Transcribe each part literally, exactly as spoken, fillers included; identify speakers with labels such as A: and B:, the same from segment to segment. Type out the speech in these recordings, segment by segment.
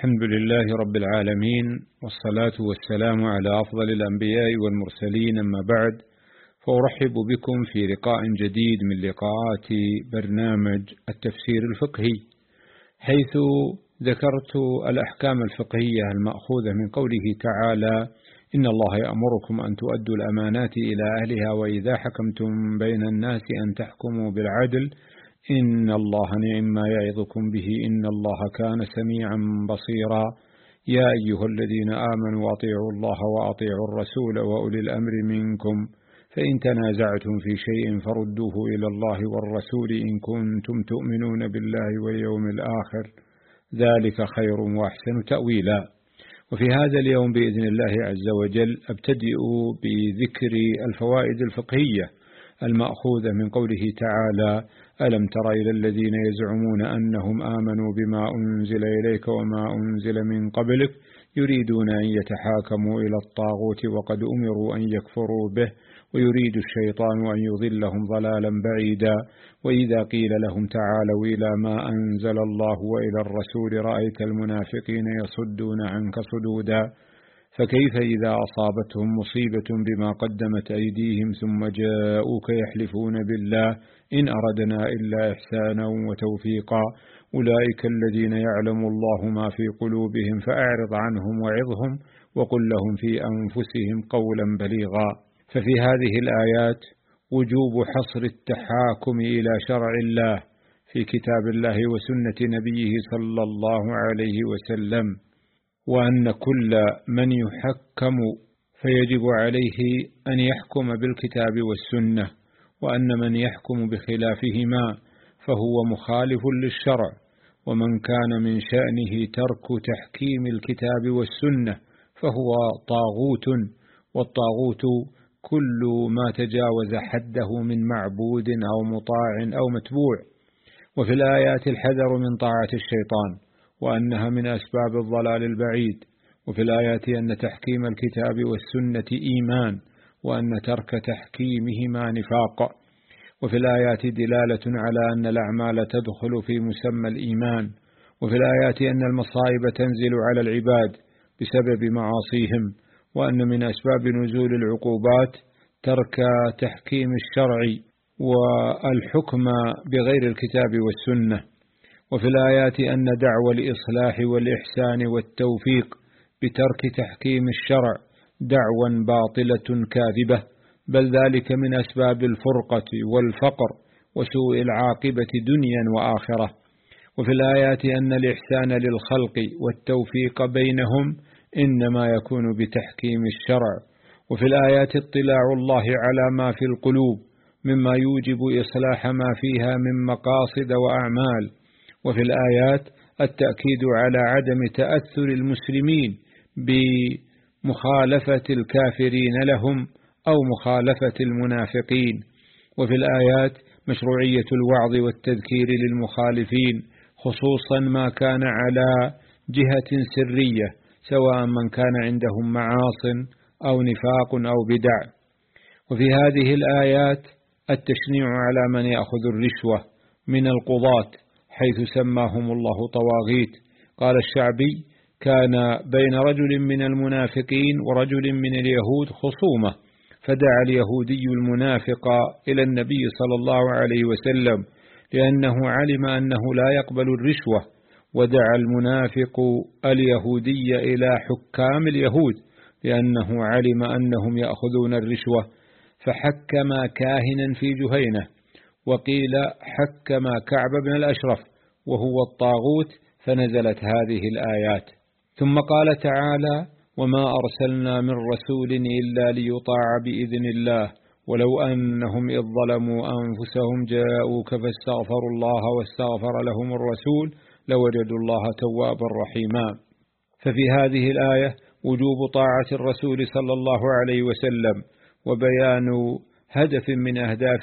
A: الحمد لله رب العالمين، والصلاة والسلام على أفضل الأنبياء والمرسلين، أما بعد، فأرحب بكم في لقاء جديد من لقاءات برنامج التفسير الفقهي، حيث ذكرت الأحكام الفقهية المأخوذة من قوله تعالى: إن الله يأمركم أن تؤدوا الأمانات إلى أهلها وإذا حكمتم بين الناس أن تحكموا بالعدل إن الله نعم ما يعظكم به إن الله كان سميعا بصيرا. يا أيها الذين آمنوا أطيعوا الله وأطيعوا الرسول وأولي الأمر منكم فإن تنازعتم في شيء فردوه إلى الله والرسول إن كنتم تؤمنون بالله واليوم الآخر، ذلك خير وأحسن تأويلا. وفي هذا اليوم بإذن الله عز وجل أبتدئ بذكر الفوائد الفقهية المأخوذة من قوله تعالى: ألم تر إلى الذين يزعمون أنهم آمنوا بما أنزل إليك وما أنزل من قبلك يريدون أن يتحاكموا إلى الطاغوت وقد أمروا أن يكفروا به ويريد الشيطان أن يضلهم ضلالا بعيدا. وإذا قيل لهم تعالوا إلى ما أنزل الله وإلى الرسول رأيت المنافقين يصدون عنك صدودا. فكيف إذا أصابتهم مصيبة بما قدمت أيديهم ثم جاءوك يحلفون بالله إن أردنا إلا إحسانا وتوفيقا أولئك الذين يعلم الله ما في قلوبهم فأعرض عنهم وعظهم وقل لهم في أنفسهم قولا بليغا. ففي هذه الآيات وجوب حصر التحاكم إلى شرع الله في كتاب الله وسنة نبيه صلى الله عليه وسلم، وأن كل من يحكم فيجب عليه أن يحكم بالكتاب والسنة، وأن من يحكم بخلافهما فهو مخالف للشرع، ومن كان من شأنه ترك تحكيم الكتاب والسنة فهو طاغوت، والطاغوت كل ما تجاوز حده من معبود أو مطاع أو متبوع. وفي الآيات الحذر من طاعة الشيطان وأنها من أسباب الضلال البعيد، وفي الآيات أن تحكيم الكتاب والسنة إيمان وأن ترك تحكيمهما نفاق، وفي الآيات دلالة على أن الأعمال تدخل في مسمى الإيمان، وفي الآيات أن المصائب تنزل على العباد بسبب معاصيهم، وأن من أسباب نزول العقوبات ترك تحكيم الشرع والحكم بغير الكتاب والسنة، وفي الآيات أن دعوى الإصلاح والإحسان والتوفيق بترك تحكيم الشرع دعوى باطلة كاذبة، بل ذلك من أسباب الفرقة والفقر وسوء العاقبة دنيا وآخرة. وفي الآيات أن الإحسان للخلق والتوفيق بينهم إنما يكون بتحكيم الشرع، وفي الآيات اطلاع الله على ما في القلوب مما يوجب إصلاح ما فيها من مقاصد وأعمال، وفي الآيات التأكيد على عدم تأثر المسلمين بمخالفة الكافرين لهم أو مخالفة المنافقين، وفي الآيات مشروعية الوعظ والتذكير للمخالفين خصوصا ما كان على جهة سرية، سواء من كان عندهم معاص أو نفاق أو بدع. وفي هذه الآيات التشنيع على من يأخذ الرشوة من القضاة حيث سماهم الله طواغيت. قال الشعبي: كان بين رجل من المنافقين ورجل من اليهود خصومة، فدعا اليهودي المنافق إلى النبي صلى الله عليه وسلم لأنه علم أنه لا يقبل الرشوة، ودعا المنافق اليهودي إلى حكام اليهود لأنه علم أنهم يأخذون الرشوة، فحكم كاهنا في جهينة، وقيل حكم كعب بن الأشرف وهو الطاغوت، فنزلت هذه الآيات. ثم قال تعالى: وما أرسلنا من رسول إلا ليطاع بإذن الله ولو أنهم إذ ظلموا أنفسهم جاءوك فاستغفروا الله واستغفر لهم الرسول لوجدوا الله توابا رحيما. ففي هذه الآية وجوب طاعة الرسول صلى الله عليه وسلم، وبيان هدف من أهداف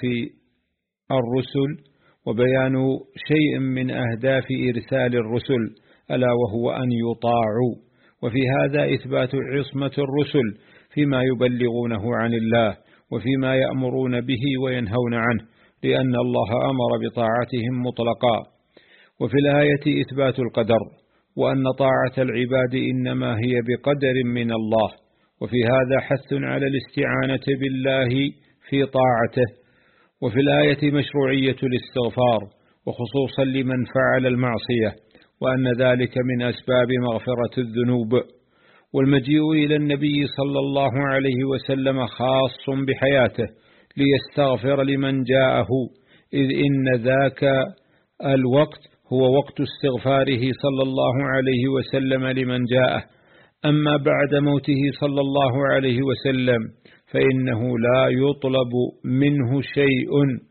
A: الرسل، وبيان شيء من أهداف إرسال الرسل ألا وهو أن يطاعوا، وفي هذا إثبات عصمة الرسل فيما يبلغونه عن الله وفيما يأمرون به وينهون عنه، لأن الله أمر بطاعتهم مطلقا. وفي الآية إثبات القدر، وأن طاعة العباد إنما هي بقدر من الله، وفي هذا حث على الاستعانة بالله في طاعته. وفي الآية مشروعية الاستغفار، وخصوصا لمن فعل المعصية، وأن ذلك من أسباب مغفرة الذنوب. والمجيء إلى النبي صلى الله عليه وسلم خاص بحياته ليستغفر لمن جاءه، إذ إن ذاك الوقت هو وقت استغفاره صلى الله عليه وسلم لمن جاءه. أما بعد موته صلى الله عليه وسلم فإنه لا يطلب منه شيء،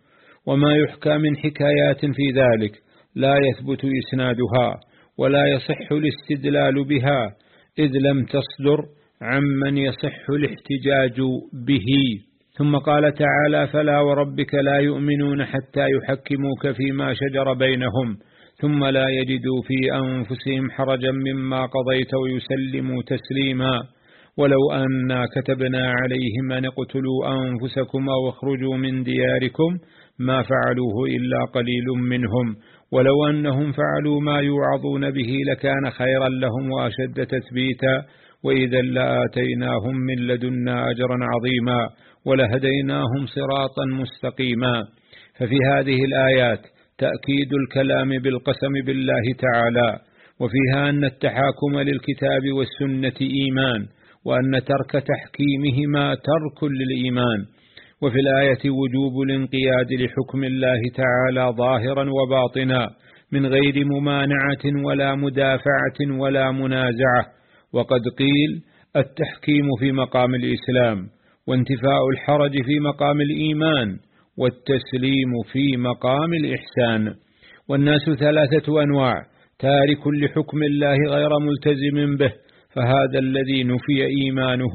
A: وما يحكى من حكايات في ذلك لا يثبت إسنادها ولا يصح الاستدلال بها، إذ لم تصدر عمن يصح الاحتجاج به. ثم قال تعالى: فلا وربك لا يؤمنون حتى يحكموك فيما شجر بينهم ثم لا يجدوا في أنفسهم حرجا مما قضيت ويسلموا تسليما ولو أنا كتبنا عليهم أن اقتلوا أنفسكم أو اخرجوا من دياركم ما فعلوه إلا قليل منهم ولو أنهم فعلوا ما يوعظون به لكان خيرا لهم وأشد تثبيتا وإذا لآتيناهم من لدنا أجرا عظيما ولهديناهم صراطا مستقيما. ففي هذه الآيات تأكيد الكلام بالقسم بالله تعالى، وفيها أن التحاكم للكتاب والسنة إيمان، وأن ترك تحكيمهما ترك للإيمان. وفي الآية وجوب الانقياد لحكم الله تعالى ظاهرا وباطنا من غير ممانعة ولا مدافعة ولا منازعة. وقد قيل التحكيم في مقام الإسلام، وانتفاء الحرج في مقام الإيمان، والتسليم في مقام الإحسان. والناس ثلاثة أنواع: تارك لحكم الله غير ملتزم به فهذا الذي نفي إيمانه،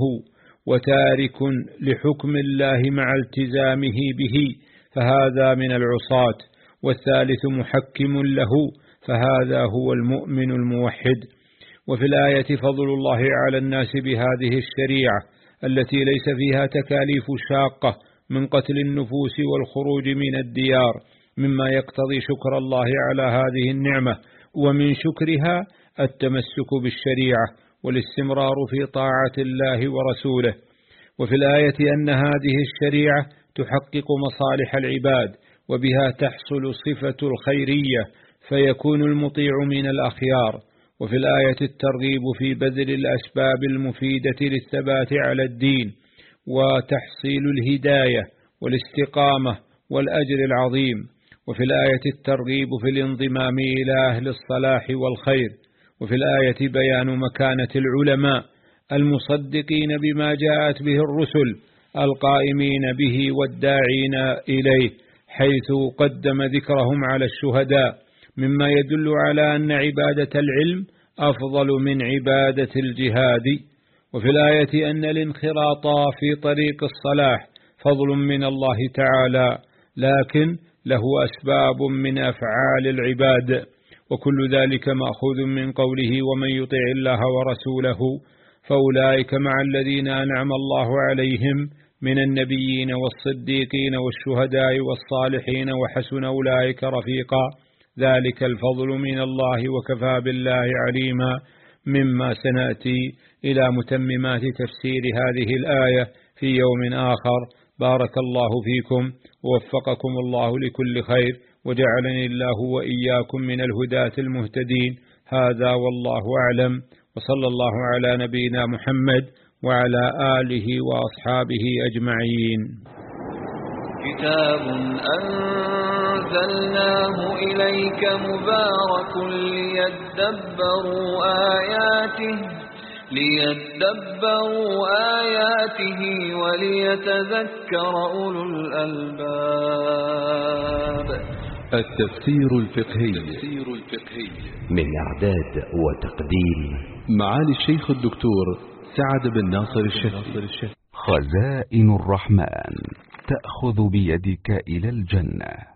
A: وتارك لحكم الله مع التزامه به فهذا من العصاة، والثالث محكم له فهذا هو المؤمن الموحد. وفي الآية فضل الله على الناس بهذه الشريعة التي ليس فيها تكاليف شاقة من قتل النفوس والخروج من الديار، مما يقتضي شكر الله على هذه النعمة، ومن شكرها التمسك بالشريعة والاستمرار في طاعة الله ورسوله. وفي الآية أن هذه الشريعة تحقق مصالح العباد، وبها تحصل صفة الخيرية فيكون المطيع من الأخيار. وفي الآية الترغيب في بذل الأسباب المفيدة للثبات على الدين وتحصيل الهداية والاستقامة والأجر العظيم. وفي الآية الترغيب في الانضمام إلى أهل الصلاح والخير. وفي الآية بيان مكانة العلماء المصدقين بما جاءت به الرسل القائمين به والداعين إليه، حيث قدم ذكرهم على الشهداء، مما يدل على أن عبادة العلم أفضل من عبادة الجهاد. وفي الآية أن الانخراط في طريق الصلاح فضل من الله تعالى، لكن له أسباب من أفعال العباد، وكل ذلك مأخوذ من قوله: ومن يطع الله ورسوله فأولئك مع الذين أنعم الله عليهم من النبيين والصديقين والشهداء والصالحين وحسن أولئك رفيقا، ذلك الفضل من الله وكفى بالله عليما. مما سنأتي إلى متممات تفسير هذه الآية في يوم آخر. بارك الله فيكم ووفقكم الله لكل خير، وجعلني الله وإياكم من الهداة المهتدين. هذا والله أعلم، وصلى الله على نبينا محمد وعلى آله وأصحابه أجمعين.
B: كتاب أنزلناه إليك مبارك ليدبروا آياته ليدبروا آياته وليتذكر أولو الألباب.
C: التفسير الفقهي
D: من إعداد وتقديم
C: معالي الشيخ الدكتور سعد بن ناصر الشافعي.
D: خزائن الرحمن تأخذ بيدك إلى الجنة.